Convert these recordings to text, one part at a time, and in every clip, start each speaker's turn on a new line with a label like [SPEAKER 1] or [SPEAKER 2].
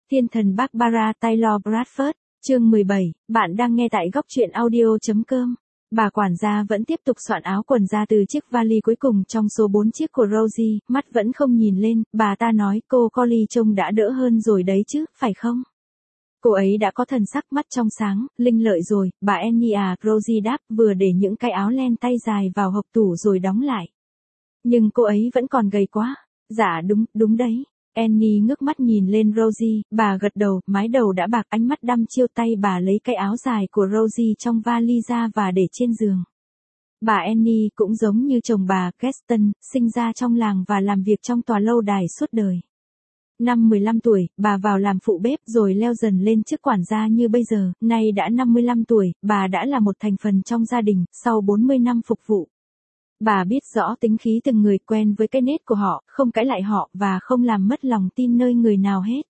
[SPEAKER 1] Thiên thần Barbara Taylor Bradford, chương 17, bạn đang nghe tại góc truyện audio.com. Bà quản gia vẫn tiếp tục soạn áo quần ra từ chiếc vali cuối cùng trong số 4 chiếc của Rosie, mắt vẫn không nhìn lên, bà ta nói cô Collie trông đã đỡ hơn rồi đấy chứ, phải không? Cô ấy đã có thần sắc mắt trong sáng, linh lợi rồi, bà Annie à, Rosie đáp vừa để những cái áo len tay dài vào hộc tủ rồi đóng lại. Nhưng cô ấy vẫn còn gầy quá. Dạ đúng đấy. Annie ngước mắt nhìn lên Rosie, bà gật đầu, mái đầu đã bạc, ánh mắt đăm chiêu, tay bà lấy cái áo dài của Rosie trong vali ra và để trên giường. Bà Annie cũng giống như chồng bà, Gaston, sinh ra trong làng và làm việc trong tòa lâu đài suốt đời. Năm 15 tuổi, bà vào làm phụ bếp rồi leo dần lên chức quản gia như bây giờ, nay đã 55 tuổi, bà đã là một thành phần trong gia đình, sau 40 năm phục vụ. Bà biết rõ tính khí từng người, quen với cái nết của họ, không cãi lại họ và không làm mất lòng tin nơi người nào hết.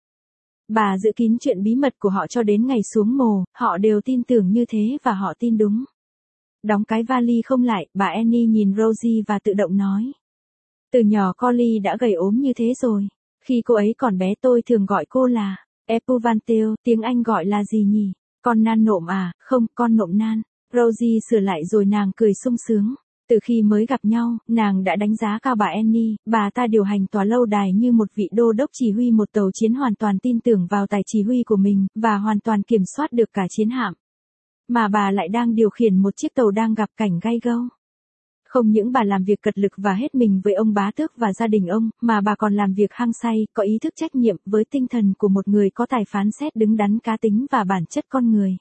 [SPEAKER 1] Bà giữ kín chuyện bí mật của họ cho đến ngày xuống mồ, họ đều tin tưởng như thế và họ tin đúng. Đóng cái vali không lại, bà Annie nhìn Rosie và tự động nói. Từ nhỏ Collie đã gầy ốm như thế rồi. Khi cô ấy còn bé tôi thường gọi cô là Epouvantail, tiếng Anh gọi là gì nhỉ? Con nan nộm à? Không, con nộm nan. Rosie sửa lại rồi nàng cười sung sướng. Từ khi mới gặp nhau, nàng đã đánh giá cao bà Annie, bà ta điều hành tòa lâu đài như một vị đô đốc chỉ huy một tàu chiến, hoàn toàn tin tưởng vào tài chỉ huy của mình, và hoàn toàn kiểm soát được cả chiến hạm. Mà bà lại đang điều khiển một chiếc tàu đang gặp cảnh gay go. Không những bà làm việc cật lực và hết mình với ông bá tước và gia đình ông, mà bà còn làm việc hăng say, có ý thức trách nhiệm, với tinh thần của một người có tài phán xét đứng đắn, cá tính và bản chất con người.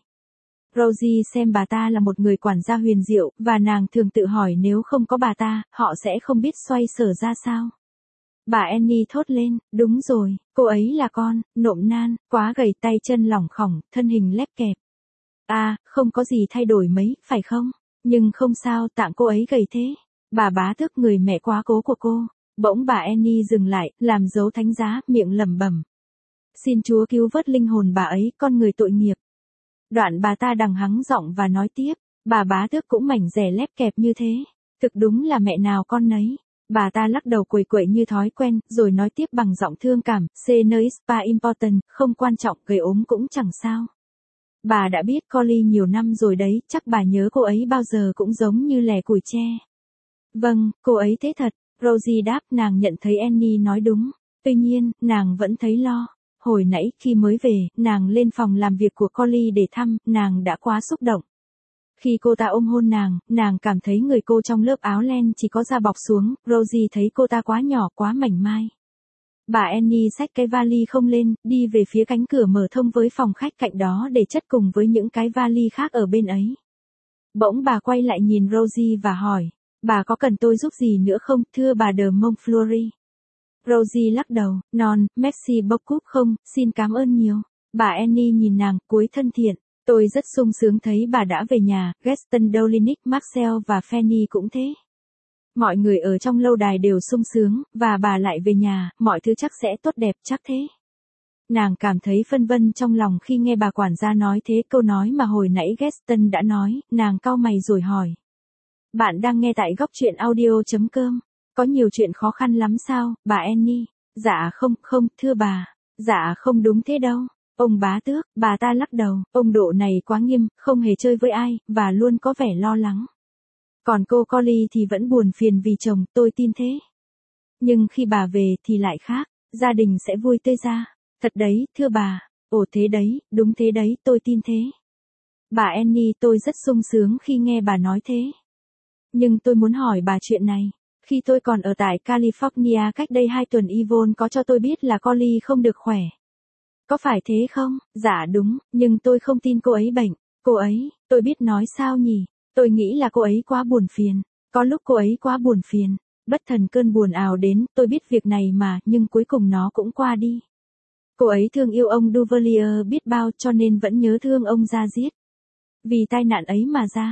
[SPEAKER 1] Rosie xem bà ta là một người quản gia huyền diệu, và nàng thường tự hỏi nếu không có bà ta, họ sẽ không biết xoay sở ra sao. Bà Annie thốt lên, đúng rồi, cô ấy là con nộm nan, quá gầy, tay chân lỏng khỏng, thân hình lép kẹp. À, không có gì thay đổi mấy, phải không? Nhưng không sao, tạng cô ấy gầy thế. Bà bá tước, người mẹ quá cố của cô. Bỗng bà Annie dừng lại, làm dấu thánh giá, miệng lẩm bẩm. Xin Chúa cứu vớt linh hồn bà ấy, con người tội nghiệp. Đoạn bà ta đằng hắng giọng và nói tiếp, bà bá tước cũng mảnh dẻ lép kẹp như thế. Thực đúng là mẹ nào con nấy. Bà ta lắc đầu quẩy quẩy như thói quen, rồi nói tiếp bằng giọng thương cảm, c'est pas important, không quan trọng, gầy ốm cũng chẳng sao. Bà đã biết Collie nhiều năm rồi đấy, chắc bà nhớ cô ấy bao giờ cũng giống như lẻ củi tre. Vâng, cô ấy thế thật, Rosie đáp, nàng nhận thấy Annie nói đúng. Tuy nhiên, nàng vẫn thấy lo. Hồi nãy khi mới về, nàng lên phòng làm việc của Collie để thăm, nàng đã quá xúc động. Khi cô ta ôm hôn nàng cảm thấy người cô trong lớp áo len chỉ có da bọc xuống, Rosie thấy cô ta quá nhỏ, quá mảnh mai. Bà Annie xách cái vali không lên, đi về phía cánh cửa mở thông với phòng khách cạnh đó để chất cùng với những cái vali khác ở bên ấy. Bỗng bà quay lại nhìn Rosie và hỏi, bà có cần tôi giúp gì nữa không, thưa bà de Montfleury? Rosie lắc đầu, non, merci beaucoup, không, xin cảm ơn nhiều. Bà Annie nhìn nàng, cúi thân thiện, tôi rất sung sướng thấy bà đã về nhà, Gaston, Dominic, Marcel và Fanny cũng thế. Mọi người ở trong lâu đài đều sung sướng, và bà lại về nhà, mọi thứ chắc sẽ tốt đẹp, chắc thế. Nàng cảm thấy phân vân trong lòng khi nghe bà quản gia nói thế, câu nói mà hồi nãy Gaston đã nói, nàng cau mày rồi hỏi. Bạn đang nghe tại góc truyện audio.com. Có nhiều chuyện khó khăn lắm sao, bà Annie? Dạ không, thưa bà. Dạ không đúng thế đâu. Ông bá tước, bà ta lắc đầu, ông độ này quá nghiêm, không hề chơi với ai, và luôn có vẻ lo lắng. Còn cô Collie thì vẫn buồn phiền vì chồng, tôi tin thế. Nhưng khi bà về thì lại khác, gia đình sẽ vui tươi ra. Thật đấy, thưa bà. Ồ thế đấy, đúng thế đấy, tôi tin thế. Bà Annie, tôi rất sung sướng khi nghe bà nói thế. Nhưng tôi muốn hỏi bà chuyện này. Khi tôi còn ở tại California cách đây 2 tuần, Yvonne có cho tôi biết là Collie không được khỏe. Có phải thế không? Dạ đúng, nhưng tôi không tin cô ấy bệnh. Cô ấy, tôi biết nói sao nhỉ? Tôi nghĩ là cô ấy quá buồn phiền. Có lúc cô ấy quá buồn phiền. Bất thần cơn buồn ào đến, tôi biết việc này mà, nhưng cuối cùng nó cũng qua đi. Cô ấy thương yêu ông Duvalier biết bao cho nên vẫn nhớ thương ông ra giết. Vì tai nạn ấy mà ra.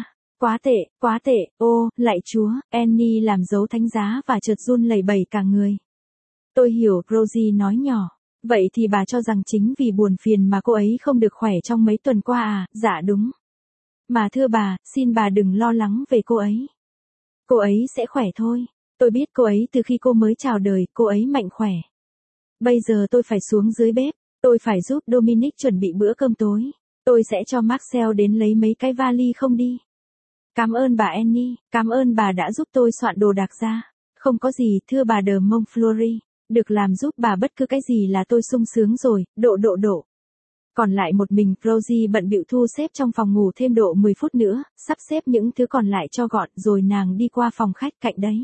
[SPEAKER 1] Quá tệ, ô, lạy Chúa, Annie làm dấu thánh giá và chợt run lẩy bẩy cả người. Tôi hiểu, Rosie nói nhỏ. Vậy thì bà cho rằng chính vì buồn phiền mà cô ấy không được khỏe trong mấy tuần qua à? Dạ đúng. Mà thưa bà, xin bà đừng lo lắng về cô ấy. Cô ấy sẽ khỏe thôi. Tôi biết cô ấy từ khi cô mới chào đời, cô ấy mạnh khỏe. Bây giờ tôi phải xuống dưới bếp. Tôi phải giúp Dominic chuẩn bị bữa cơm tối. Tôi sẽ cho Marcel đến lấy mấy cái vali không đi. Cảm ơn bà Annie, cảm ơn bà đã giúp tôi soạn đồ đạc ra. Không có gì, thưa bà de Montfleury. Được làm giúp bà bất cứ cái gì là tôi sung sướng rồi, độ. Còn lại một mình Rosie bận bịu thu xếp trong phòng ngủ thêm độ 10 phút nữa, sắp xếp những thứ còn lại cho gọn rồi nàng đi qua phòng khách cạnh đấy.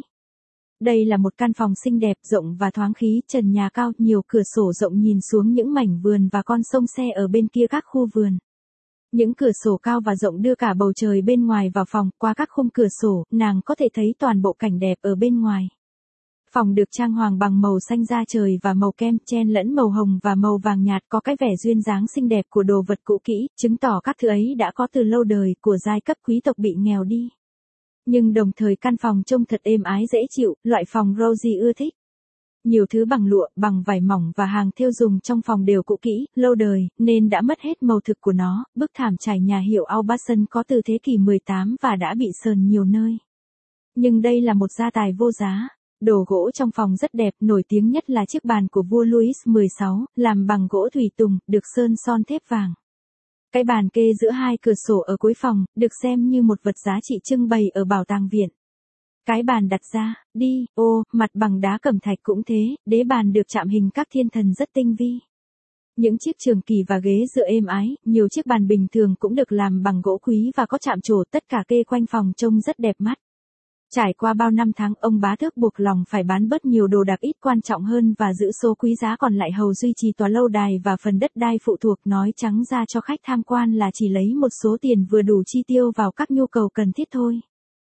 [SPEAKER 1] Đây là một căn phòng xinh đẹp, rộng và thoáng khí, trần nhà cao, nhiều cửa sổ rộng nhìn xuống những mảnh vườn và con sông xe ở bên kia các khu vườn. Những cửa sổ cao và rộng đưa cả bầu trời bên ngoài vào phòng, qua các khung cửa sổ, nàng có thể thấy toàn bộ cảnh đẹp ở bên ngoài. Phòng được trang hoàng bằng màu xanh da trời và màu kem, chen lẫn màu hồng và màu vàng nhạt, có cái vẻ duyên dáng xinh đẹp của đồ vật cũ kỹ, chứng tỏ các thứ ấy đã có từ lâu đời, của giai cấp quý tộc bị nghèo đi. Nhưng đồng thời căn phòng trông thật êm ái dễ chịu, loại phòng Rosie ưa thích. Nhiều thứ bằng lụa, bằng vải mỏng và hàng thêu dùng trong phòng đều cũ kỹ, lâu đời, nên đã mất hết màu thực của nó. Bức thảm trải nhà hiệu Aubusson có từ thế kỷ 18 và đã bị sờn nhiều nơi. Nhưng đây là một gia tài vô giá. Đồ gỗ trong phòng rất đẹp, nổi tiếng nhất là chiếc bàn của vua Louis XVI, làm bằng gỗ thủy tùng, được sơn son thép vàng. Cái bàn kê giữa hai cửa sổ ở cuối phòng, được xem như một vật giá trị trưng bày ở bảo tàng viện. Cái bàn đặt ra, mặt bằng đá cẩm thạch cũng thế, đế bàn được chạm hình các thiên thần rất tinh vi. Những chiếc trường kỳ và ghế dựa êm ái, nhiều chiếc bàn bình thường cũng được làm bằng gỗ quý và có chạm trổ, tất cả kê quanh phòng trông rất đẹp mắt. Trải qua bao năm tháng, ông bá tước buộc lòng phải bán bớt nhiều đồ đạc ít quan trọng hơn và giữ số quý giá còn lại hầu duy trì tòa lâu đài và phần đất đai phụ thuộc, nói trắng ra cho khách tham quan là chỉ lấy một số tiền vừa đủ chi tiêu vào các nhu cầu cần thiết thôi.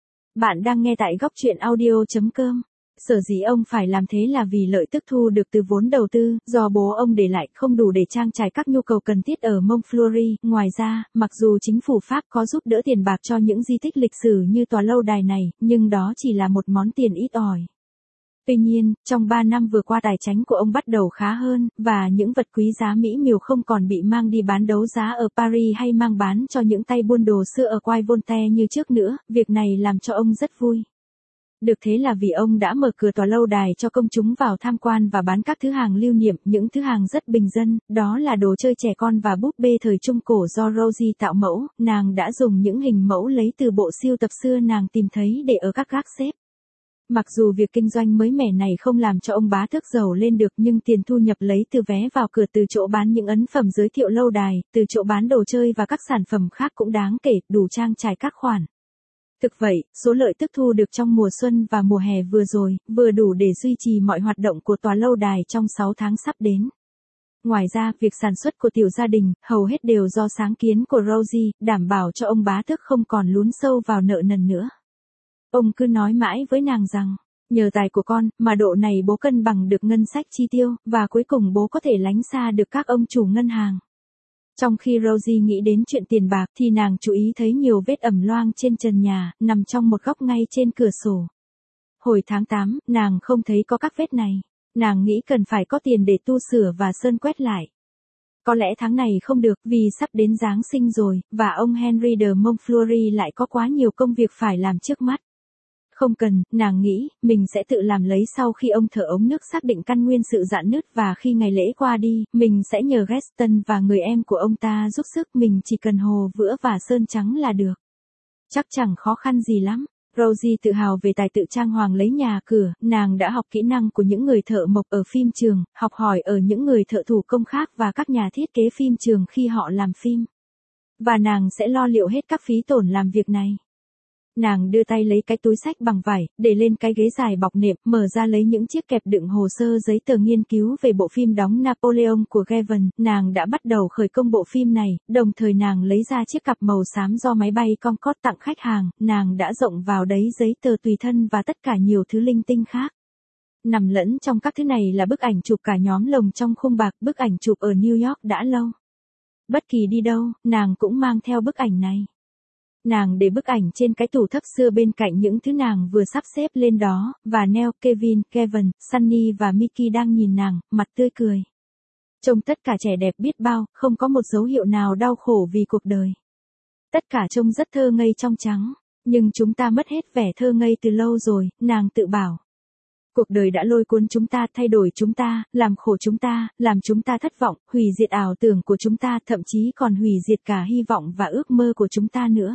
[SPEAKER 1] Bạn đang nghe tại góc truyện audio.com. Sở dĩ ông phải làm thế là vì lợi tức thu được từ vốn đầu tư, do bố ông để lại không đủ để trang trải các nhu cầu cần thiết ở Montfleury. Ngoài ra, mặc dù chính phủ Pháp có giúp đỡ tiền bạc cho những di tích lịch sử như tòa lâu đài này, nhưng đó chỉ là một món tiền ít ỏi. Tuy nhiên, trong 3 năm vừa qua tài chánh của ông bắt đầu khá hơn, và những vật quý giá mỹ miều không còn bị mang đi bán đấu giá ở Paris hay mang bán cho những tay buôn đồ xưa ở quai Voltaire như trước nữa, việc này làm cho ông rất vui. Được thế là vì ông đã mở cửa tòa lâu đài cho công chúng vào tham quan và bán các thứ hàng lưu niệm, những thứ hàng rất bình dân, đó là đồ chơi trẻ con và búp bê thời Trung Cổ do Rosie tạo mẫu. Nàng đã dùng những hình mẫu lấy từ bộ sưu tập xưa nàng tìm thấy để ở các gác xếp. Mặc dù việc kinh doanh mới mẻ này không làm cho ông bá tước giàu lên được, nhưng tiền thu nhập lấy từ vé vào cửa, từ chỗ bán những ấn phẩm giới thiệu lâu đài, từ chỗ bán đồ chơi và các sản phẩm khác cũng đáng kể, đủ trang trải các khoản. Thực vậy, số lợi tức thu được trong mùa xuân và mùa hè vừa rồi, vừa đủ để duy trì mọi hoạt động của tòa lâu đài trong 6 tháng sắp đến. Ngoài ra, việc sản xuất của tiểu gia đình, hầu hết đều do sáng kiến của Rosie, đảm bảo cho ông bá tước không còn lún sâu vào nợ nần nữa. Ông cứ nói mãi với nàng rằng, nhờ tài của con, mà độ này bố cân bằng được ngân sách chi tiêu, và cuối cùng bố có thể lánh xa được các ông chủ ngân hàng. Trong khi Rosie nghĩ đến chuyện tiền bạc thì nàng chú ý thấy nhiều vết ẩm loang trên trần nhà, nằm trong một góc ngay trên cửa sổ. Hồi tháng 8, nàng không thấy có các vết này. Nàng nghĩ cần phải có tiền để tu sửa và sơn quét lại. Có lẽ tháng này không được vì sắp đến Giáng sinh rồi, và ông Henry de Montfleury lại có quá nhiều công việc phải làm trước mắt. Không cần, nàng nghĩ, mình sẽ tự làm lấy sau khi ông thợ ống nước xác định căn nguyên sự rạn nứt, và khi ngày lễ qua đi, mình sẽ nhờ Gaston và người em của ông ta giúp sức, mình chỉ cần hồ vữa và sơn trắng là được. Chắc chẳng khó khăn gì lắm. Rosie tự hào về tài tự trang hoàng lấy nhà cửa, nàng đã học kỹ năng của những người thợ mộc ở phim trường, học hỏi ở những người thợ thủ công khác và các nhà thiết kế phim trường khi họ làm phim. Và nàng sẽ lo liệu hết các phí tổn làm việc này. Nàng đưa tay lấy cái túi xách bằng vải, để lên cái ghế dài bọc nệm, mở ra lấy những chiếc kẹp đựng hồ sơ giấy tờ nghiên cứu về bộ phim đóng Napoleon của Gavin. Nàng đã bắt đầu khởi công bộ phim này, đồng thời nàng lấy ra chiếc cặp màu xám do máy bay Concorde tặng khách hàng, nàng đã rộng vào đấy giấy tờ tùy thân và tất cả nhiều thứ linh tinh khác. Nằm lẫn trong các thứ này là bức ảnh chụp cả nhóm lồng trong khung bạc, bức ảnh chụp ở New York đã lâu. Bất kỳ đi đâu, nàng cũng mang theo bức ảnh này. Nàng để bức ảnh trên cái tủ thấp xưa bên cạnh những thứ nàng vừa sắp xếp lên đó, và Neil, Kevin, Kevin, Sunny và Mickey đang nhìn nàng, mặt tươi cười. Trông tất cả trẻ đẹp biết bao, không có một dấu hiệu nào đau khổ vì cuộc đời. Tất cả trông rất thơ ngây trong trắng, nhưng chúng ta mất hết vẻ thơ ngây từ lâu rồi, nàng tự bảo. Cuộc đời đã lôi cuốn chúng ta, thay đổi chúng ta, làm khổ chúng ta, làm chúng ta thất vọng, hủy diệt ảo tưởng của chúng ta, thậm chí còn hủy diệt cả hy vọng và ước mơ của chúng ta nữa.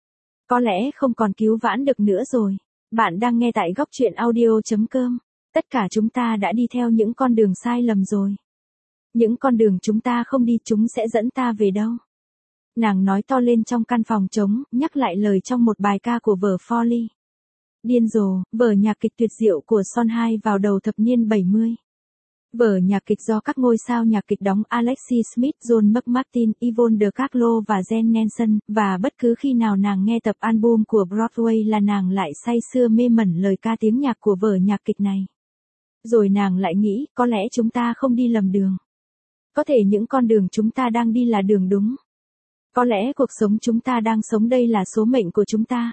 [SPEAKER 1] Có lẽ không còn cứu vãn được nữa rồi. Bạn đang nghe tại góc truyện audio.com. Tất cả chúng ta đã đi theo những con đường sai lầm rồi. Những con đường chúng ta không đi, chúng sẽ dẫn ta về đâu? Nàng nói to lên trong căn phòng trống, nhắc lại lời trong một bài ca của vở Folly. Điên rồ, vở nhạc kịch tuyệt diệu của Sondheim vào đầu thập niên 70. Vở nhạc kịch do các ngôi sao nhạc kịch đóng Alexis Smith, John McMartin, Yvonne de Carlo và Jen Nelson, và bất cứ khi nào nàng nghe tập album của Broadway là nàng lại say sưa mê mẩn lời ca tiếng nhạc của vở nhạc kịch này. Rồi nàng lại nghĩ, có lẽ chúng ta không đi lầm đường. Có thể những con đường chúng ta đang đi là đường đúng. Có lẽ cuộc sống chúng ta đang sống đây là số mệnh của chúng ta.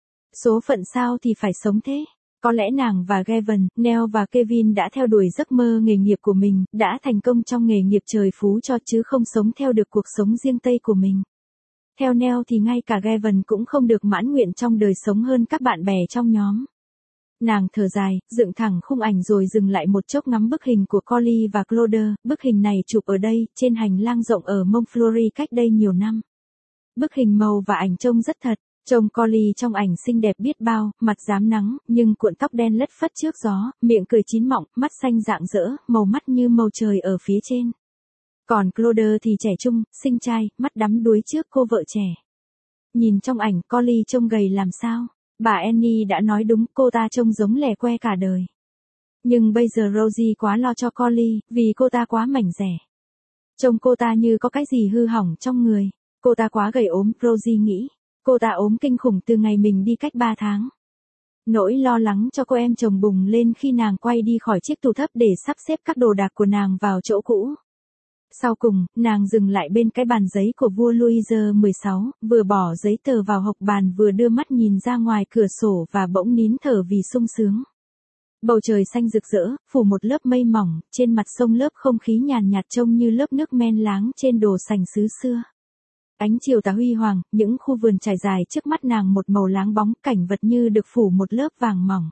[SPEAKER 1] Số phận sao thì phải sống thế. Có lẽ nàng và Gavin, Neil và Kevin đã theo đuổi giấc mơ nghề nghiệp của mình, đã thành công trong nghề nghiệp trời phú cho chứ không sống theo được cuộc sống riêng tây của mình. Theo Neil thì ngay cả Gavin cũng không được mãn nguyện trong đời sống hơn các bạn bè trong nhóm. Nàng thở dài, dựng thẳng khung ảnh rồi dừng lại một chốc ngắm bức hình của Collie và Claude. Bức hình này chụp ở đây, trên hành lang rộng ở Montfleury cách đây nhiều năm. Bức hình màu và ảnh trông rất thật. Trông Collie trong ảnh xinh đẹp biết bao, mặt rám nắng, nhưng cuộn tóc đen lất phất trước gió, miệng cười chín mọng, mắt xanh rạng rỡ, màu mắt như màu trời ở phía trên. Còn Claude thì trẻ trung, xinh trai, mắt đắm đuối trước cô vợ trẻ. Nhìn trong ảnh, Collie trông gầy làm sao? Bà Annie đã nói đúng, cô ta trông giống lẻ que cả đời. Nhưng bây giờ Rosie quá lo cho Collie, vì cô ta quá mảnh dẻ. Trông cô ta như có cái gì hư hỏng trong người. Cô ta quá gầy ốm, Rosie nghĩ. Cô ta ốm kinh khủng từ ngày mình đi cách 3 tháng. Nỗi lo lắng cho cô em chồng bùng lên khi nàng quay đi khỏi chiếc tủ thấp để sắp xếp các đồ đạc của nàng vào chỗ cũ. Sau cùng, nàng dừng lại bên cái bàn giấy của vua Louis XVI, vừa bỏ giấy tờ vào hộc bàn vừa đưa mắt nhìn ra ngoài cửa sổ và bỗng nín thở vì sung sướng. Bầu trời xanh rực rỡ, phủ một lớp mây mỏng, trên mặt sông lớp không khí nhàn nhạt trông như lớp nước men láng trên đồ sành xứ xưa. Ánh chiều tà huy hoàng, những khu vườn trải dài trước mắt nàng một màu láng bóng, cảnh vật như được phủ một lớp vàng mỏng.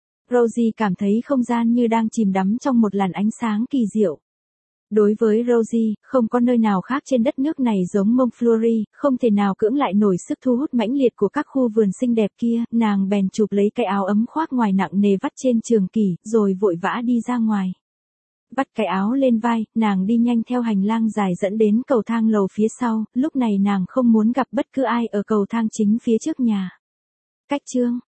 [SPEAKER 1] Rosie cảm thấy không gian như đang chìm đắm trong một làn ánh sáng kỳ diệu. Đối với Rosie, không có nơi nào khác trên đất nước này giống Montfleury, không thể nào cưỡng lại nổi sức thu hút mãnh liệt của các khu vườn xinh đẹp kia, nàng bèn chụp lấy cái áo ấm khoác ngoài nặng nề vắt trên trường kỷ, rồi vội vã đi ra ngoài. Vắt cái áo lên vai, nàng đi nhanh theo hành lang dài dẫn đến cầu thang lầu phía sau, lúc này nàng không muốn gặp bất cứ ai ở cầu thang chính phía trước nhà. Cách chương